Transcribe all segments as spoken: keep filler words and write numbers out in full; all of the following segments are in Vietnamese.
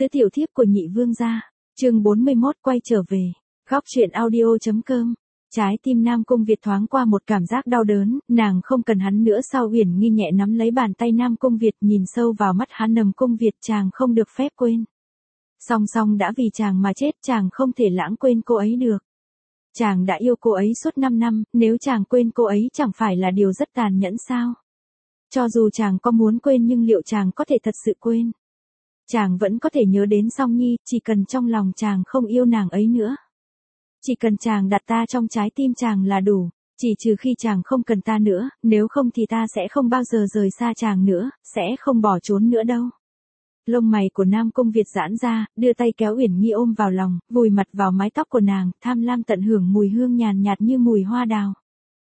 Tứ tiểu thiếp của nhị vương gia, chương bốn mươi mốt quay trở về, góc truyện audio.com. Trái tim Nam Cung Việt thoáng qua một cảm giác đau đớn, nàng không cần hắn nữa sao? Uyển Nghi nhẹ nắm lấy bàn tay Nam Cung Việt, nhìn sâu vào mắt hắn. Nằm Cung Việt, chàng không được phép quên. Song song đã vì chàng mà chết, chàng không thể lãng quên cô ấy được. Chàng đã yêu cô ấy suốt năm năm, nếu chàng quên cô ấy chẳng phải là điều rất tàn nhẫn sao? Cho dù chàng có muốn quên nhưng liệu chàng có thể thật sự quên? Chàng vẫn có thể nhớ đến Song Nhi, chỉ cần trong lòng chàng không yêu nàng ấy nữa. Chỉ cần chàng đặt ta trong trái tim chàng là đủ, chỉ trừ khi chàng không cần ta nữa, nếu không thì ta sẽ không bao giờ rời xa chàng nữa, sẽ không bỏ trốn nữa đâu. Lông mày của Nam Cung Việt giãn ra, đưa tay kéo Uyển Nghi ôm vào lòng, vùi mặt vào mái tóc của nàng, tham lam tận hưởng mùi hương nhàn nhạt như mùi hoa đào.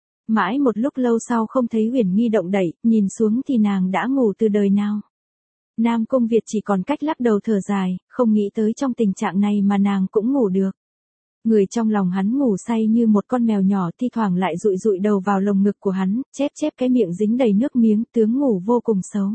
Mãi một lúc lâu sau không thấy Uyển Nghi động đậy, nhìn xuống thì nàng đã ngủ từ đời nào. Nam Cung Việt chỉ còn cách lắc đầu thở dài, không nghĩ tới trong tình trạng này mà nàng cũng ngủ được. Người trong lòng hắn ngủ say như một con mèo nhỏ, thi thoảng lại dụi dụi đầu vào lồng ngực của hắn, chép chép cái miệng dính đầy nước miếng, tướng ngủ vô cùng xấu.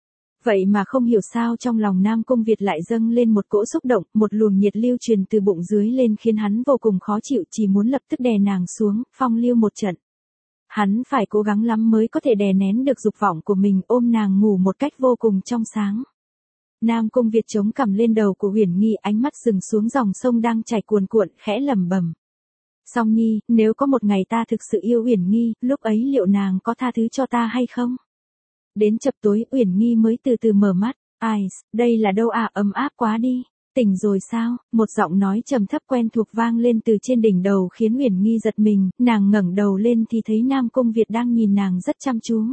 Vậy mà không hiểu sao trong lòng Nam Cung Việt lại dâng lên một cỗ xúc động, một luồng nhiệt lưu truyền từ bụng dưới lên khiến hắn vô cùng khó chịu, chỉ muốn lập tức đè nàng xuống, phong lưu một trận. Hắn phải cố gắng lắm mới có thể đè nén được dục vọng của mình, ôm nàng ngủ một cách vô cùng trong sáng. Nam Cung Việt chống cằm lên đầu của Uyển Nghi, ánh mắt dừng xuống dòng sông đang chảy cuồn cuộn, khẽ lẩm bẩm. Song Nhi, nếu có một ngày ta thực sự yêu Uyển Nghi, lúc ấy liệu nàng có tha thứ cho ta hay không? Đến chập tối, Uyển Nghi mới từ từ mở mắt. Ai, đây là đâu à, ấm áp quá đi. Tỉnh rồi sao? Một giọng nói trầm thấp quen thuộc vang lên từ trên đỉnh đầu khiến Uyển Nghi giật mình, nàng ngẩng đầu lên thì thấy Nam Cung Việt đang nhìn nàng rất chăm chú.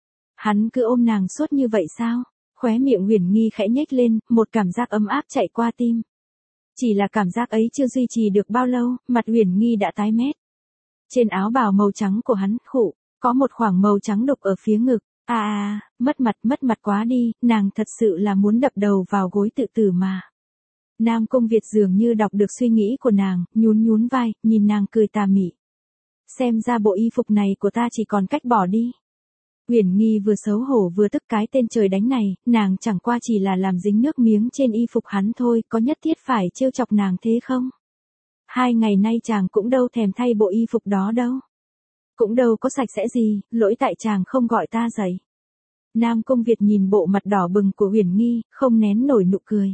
Hắn cứ ôm nàng suốt như vậy sao? Khóe miệng Uyển Nghi khẽ nhếch lên, một cảm giác ấm áp chạy qua tim. Chỉ là cảm giác ấy chưa duy trì được bao lâu, mặt Uyển Nghi đã tái mét. Trên áo bào màu trắng của hắn, khụ, có một khoảng màu trắng đục ở phía ngực. À à, mất mặt, mất mặt quá đi, nàng thật sự là muốn đập đầu vào gối tự tử mà. Nam Cung Việt dường như đọc được suy nghĩ của nàng, nhún nhún vai, nhìn nàng cười tà mị. Xem ra bộ y phục này của ta chỉ còn cách bỏ đi. Uyển Nghi vừa xấu hổ vừa tức cái tên trời đánh này, nàng chẳng qua chỉ là làm dính nước miếng trên y phục hắn thôi, có nhất thiết phải trêu chọc nàng thế không? Hai ngày nay chàng cũng đâu thèm thay bộ y phục đó đâu. Cũng đâu có sạch sẽ gì, lỗi tại chàng không gọi ta dậy. Nam Cung Việt nhìn bộ mặt đỏ bừng của Uyển Nghi, không nén nổi nụ cười.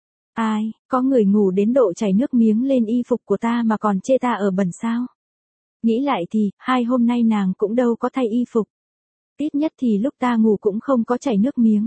Ai, có người ngủ đến độ chảy nước miếng lên y phục của ta mà còn chê ta ở bẩn sao? Nghĩ lại thì, hai hôm nay nàng cũng đâu có thay y phục. Ít nhất thì lúc ta ngủ cũng không có chảy nước miếng.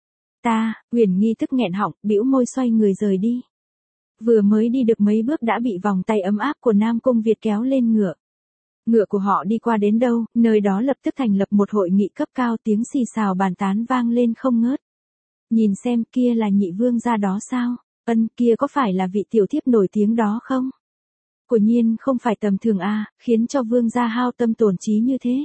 Ta, Uyển Nghi tức nghẹn họng, bĩu môi xoay người rời đi. Vừa mới đi được mấy bước đã bị vòng tay ấm áp của Nam Cung Việt kéo lên ngựa. Ngựa của họ đi qua đến đâu, nơi đó lập tức thành lập một hội nghị cấp cao, tiếng xì xào bàn tán vang lên không ngớt. Nhìn xem kia là nhị vương gia đó sao? Ân, kia có phải là vị tiểu thiếp nổi tiếng đó không? Quả nhiên không phải tầm thường à, khiến cho vương gia hao tâm tổn trí như thế.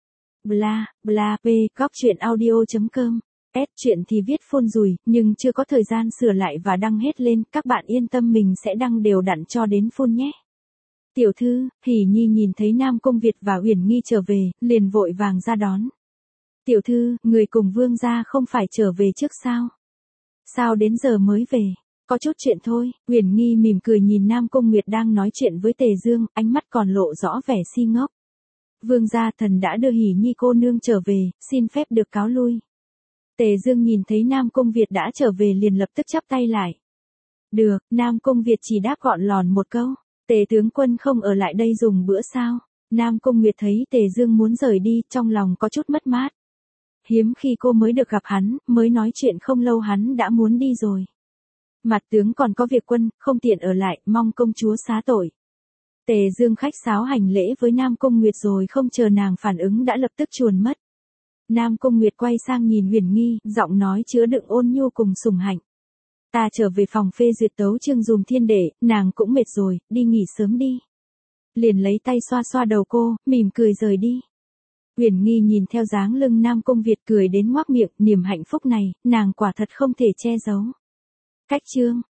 Bla, bla, p, góc truyện audio.com. S truyện thì viết phôn rùi, nhưng chưa có thời gian sửa lại và đăng hết lên, các bạn yên tâm mình sẽ đăng đều đặn cho đến phôn nhé. Tiểu thư, Hỉ Nhi nhìn thấy Nam Cung Việt và Uyển Nghi trở về, liền vội vàng ra đón. Tiểu thư, người cùng vương gia không phải trở về trước sao? Sao đến giờ mới về? Có chút chuyện thôi. Uyển Nghi mỉm cười nhìn Nam Cung Nguyệt đang nói chuyện với Tề Dương, ánh mắt còn lộ rõ vẻ si ngốc. Vương gia, thần đã đưa Hỉ Nhi cô nương trở về, xin phép được cáo lui. Tề Dương nhìn thấy Nam Cung Việt đã trở về liền lập tức chắp tay lại. Được, Nam Cung Việt chỉ đáp gọn lòn một câu. Tề tướng quân không ở lại đây dùng bữa sao? Nam Cung Nguyệt thấy Tề Dương muốn rời đi, trong lòng có chút mất mát. Hiếm khi cô mới được gặp hắn, mới nói chuyện không lâu hắn đã muốn đi rồi. Mặt tướng còn có việc quân, không tiện ở lại, mong công chúa xá tội. Tề Dương khách sáo hành lễ với Nam Cung Nguyệt rồi không chờ nàng phản ứng đã lập tức chuồn mất. Nam Cung Nguyệt quay sang nhìn Uyển Nghi, giọng nói chứa đựng ôn nhu cùng sủng hạnh. Ta trở về phòng phê duyệt tấu chương dùm thiên đệ, nàng cũng mệt rồi, đi nghỉ sớm đi. Liền lấy tay xoa xoa đầu cô, mỉm cười rời đi. Uyển Nghi nhìn theo dáng lưng Nam Cung Việt cười đến ngoác miệng, niềm hạnh phúc này, nàng quả thật không thể che giấu. Cách chương